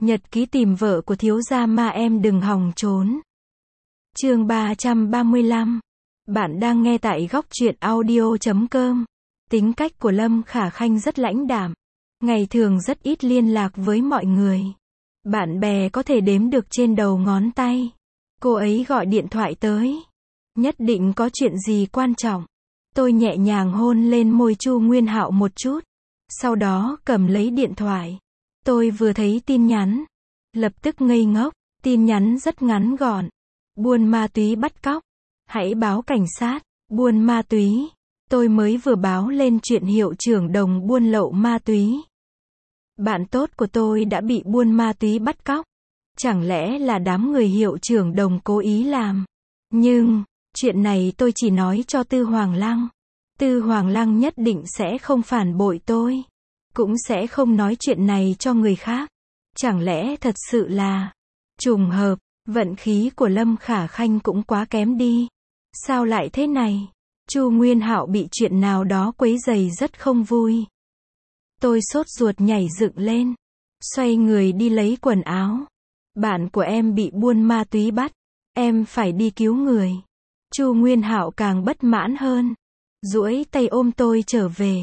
Nhật ký tìm vợ của thiếu gia Ma Em đừng hòng trốn. Chương 335. Bạn đang nghe tại góc truyện audio.com. Tính cách của Lâm Khả Khanh rất lãnh đạm. Ngày thường rất ít liên lạc với mọi người. Bạn bè có thể đếm được trên đầu ngón tay. Cô ấy gọi điện thoại tới. Nhất định có chuyện gì quan trọng. Tôi nhẹ nhàng hôn lên môi Chu Nguyên Hạo một chút. Sau đó cầm lấy điện thoại. Tôi vừa thấy tin nhắn. Lập tức ngây ngốc. Tin nhắn rất ngắn gọn. Buôn ma túy bắt cóc. Hãy báo cảnh sát. Buôn ma túy. Tôi mới vừa báo lên chuyện hiệu trưởng Đồng buôn lậu ma túy. Bạn tốt của tôi đã bị buôn ma túy bắt cóc. Chẳng lẽ là đám người hiệu trưởng Đồng cố ý làm? Nhưng, chuyện này tôi chỉ nói cho Tư Hoàng Lăng. Tư Hoàng Lăng nhất định sẽ không phản bội tôi. Cũng sẽ không nói chuyện này cho người khác. Chẳng lẽ thật sự là trùng hợp, vận khí của Lâm Khả Khanh cũng quá kém đi. Sao lại thế này? Chu Nguyên Hạo bị chuyện nào đó quấy rầy rất không vui. Tôi sốt ruột nhảy dựng lên. Xoay người đi lấy quần áo. Bạn của em bị buôn ma túy bắt. Em phải đi cứu người. Chu Nguyên Hạo càng bất mãn hơn. Duỗi tay ôm tôi trở về.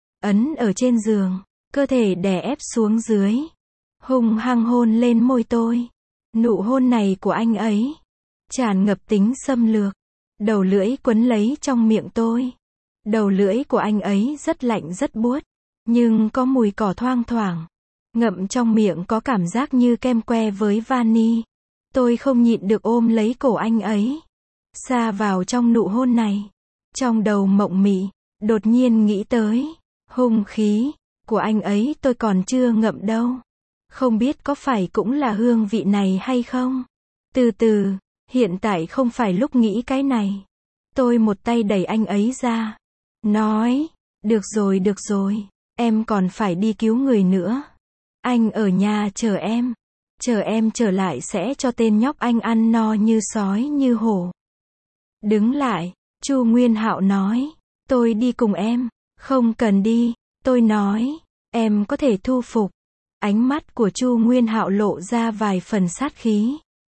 Ấn ở trên giường. Cơ thể đè ép xuống dưới. Hung hăng hôn lên môi tôi. Nụ hôn này của anh ấy tràn ngập tính xâm lược. Đầu lưỡi quấn lấy trong miệng tôi. Đầu lưỡi của anh ấy rất lạnh rất buốt. Nhưng có mùi cỏ thoang thoảng. Ngậm trong miệng có cảm giác như kem que với vani. Tôi không nhịn được ôm lấy cổ anh ấy. Sa vào trong nụ hôn này. Trong đầu mộng mị. Đột nhiên nghĩ tới. Hung khí của anh ấy tôi còn chưa ngậm đâu. Không biết có phải cũng là hương vị này hay không? Từ từ, hiện tại không phải lúc nghĩ cái này. Tôi một tay đẩy anh ấy ra. Nói, được rồi, em còn phải đi cứu người nữa. Anh ở nhà chờ em. Chờ em trở lại sẽ cho tên nhóc anh ăn no như sói như hổ. Đứng lại, Chu Nguyên Hạo nói. Tôi đi cùng em. Không cần đi, tôi nói. Em có thể thu phục. Ánh mắt của Chu Nguyên Hạo lộ ra vài phần sát khí.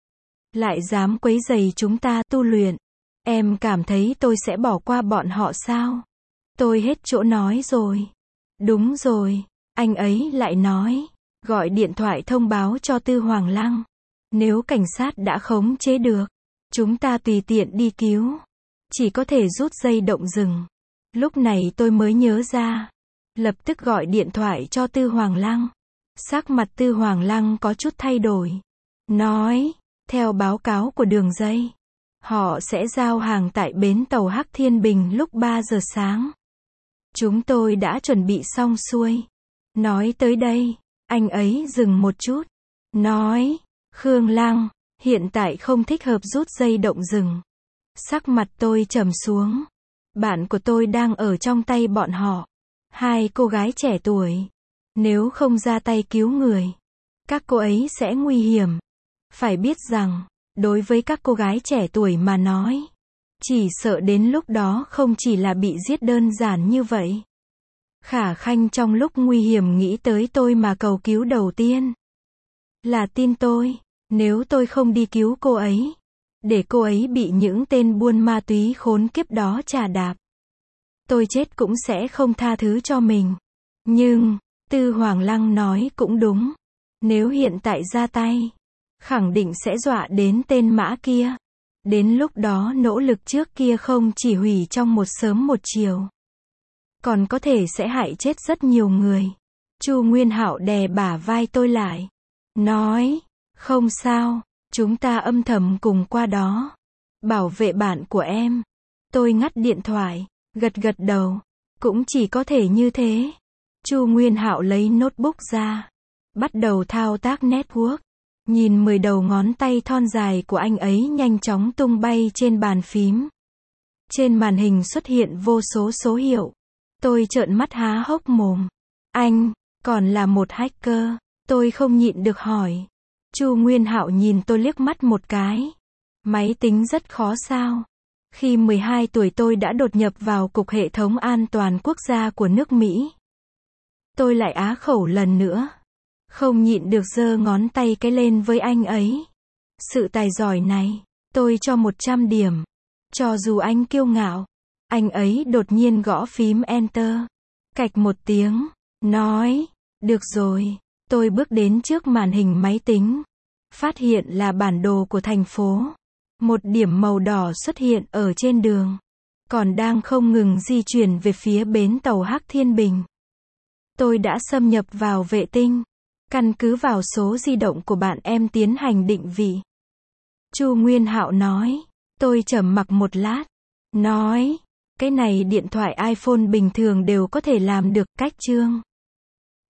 Lại dám quấy rầy chúng ta tu luyện. Em cảm thấy tôi sẽ bỏ qua bọn họ sao? Tôi hết chỗ nói rồi. Đúng rồi, anh ấy lại nói. Gọi điện thoại thông báo cho Tư Hoàng Lăng. Nếu cảnh sát đã khống chế được, chúng ta tùy tiện đi cứu. Chỉ có thể rút dây động rừng. Lúc này tôi mới nhớ ra. Lập tức gọi điện thoại cho Tư Hoàng Lăng. Sắc mặt Tư Hoàng Lăng có chút thay đổi. Nói, theo báo cáo của đường dây, họ sẽ giao hàng tại bến tàu Hắc Thiên Bình lúc 3 giờ sáng. Chúng tôi đã chuẩn bị xong xuôi. Nói tới đây, anh ấy dừng một chút. Nói, Khương Lăng, hiện tại không thích hợp rút dây động rừng. Sắc mặt tôi trầm xuống. Bạn của tôi đang ở trong tay bọn họ. Hai cô gái trẻ tuổi. Nếu không ra tay cứu người, các cô ấy sẽ nguy hiểm. Phải biết rằng, đối với các cô gái trẻ tuổi mà nói, chỉ sợ đến lúc đó không chỉ là bị giết đơn giản như vậy. Khả Khanh trong lúc nguy hiểm nghĩ tới tôi mà cầu cứu đầu tiên. Là tin tôi, nếu tôi không đi cứu cô ấy, để cô ấy bị những tên buôn ma túy khốn kiếp đó trà đạp, tôi chết cũng sẽ không tha thứ cho mình. Nhưng, Tư Hoàng Lăng nói cũng đúng. Nếu hiện tại ra tay, khẳng định sẽ dọa đến tên mã kia. Đến lúc đó nỗ lực trước kia không chỉ hủy trong một sớm một chiều, còn có thể sẽ hại chết rất nhiều người. Chu Nguyên Hạo đè bả vai tôi lại. Nói, không sao, chúng ta âm thầm cùng qua đó. Bảo vệ bạn của em. Tôi ngắt điện thoại, gật đầu. Cũng chỉ có thể như thế. Chu Nguyên Hạo lấy notebook ra. Bắt đầu thao tác network. Nhìn 10 đầu ngón tay thon dài của anh ấy nhanh chóng tung bay trên bàn phím. Trên màn hình xuất hiện vô số số hiệu. Tôi trợn mắt há hốc mồm. Anh, còn là một hacker. Tôi không nhịn được hỏi. Chu Nguyên Hạo nhìn tôi liếc mắt một cái. Máy tính rất khó sao? Khi 12 tuổi tôi đã đột nhập vào Cục Hệ thống An toàn Quốc gia của nước Mỹ. Tôi lại á khẩu lần nữa. Không nhịn được giơ ngón tay cái lên với anh ấy. Sự tài giỏi này, tôi cho 100 điểm. Cho dù anh kiêu ngạo. Anh ấy đột nhiên gõ phím Enter. Cạch một tiếng. Nói. Được rồi. Tôi bước đến trước màn hình máy tính. Phát hiện là bản đồ của thành phố. Một điểm màu đỏ xuất hiện ở trên đường. Còn đang không ngừng di chuyển về phía bến tàu Hắc Thiên Bình. Tôi đã xâm nhập vào vệ tinh. Căn cứ vào số di động của bạn em tiến hành định vị. Chu Nguyên Hạo nói. Tôi trầm mặc một lát. Nói. Cái này điện thoại iPhone bình thường đều có thể làm được, cách chương.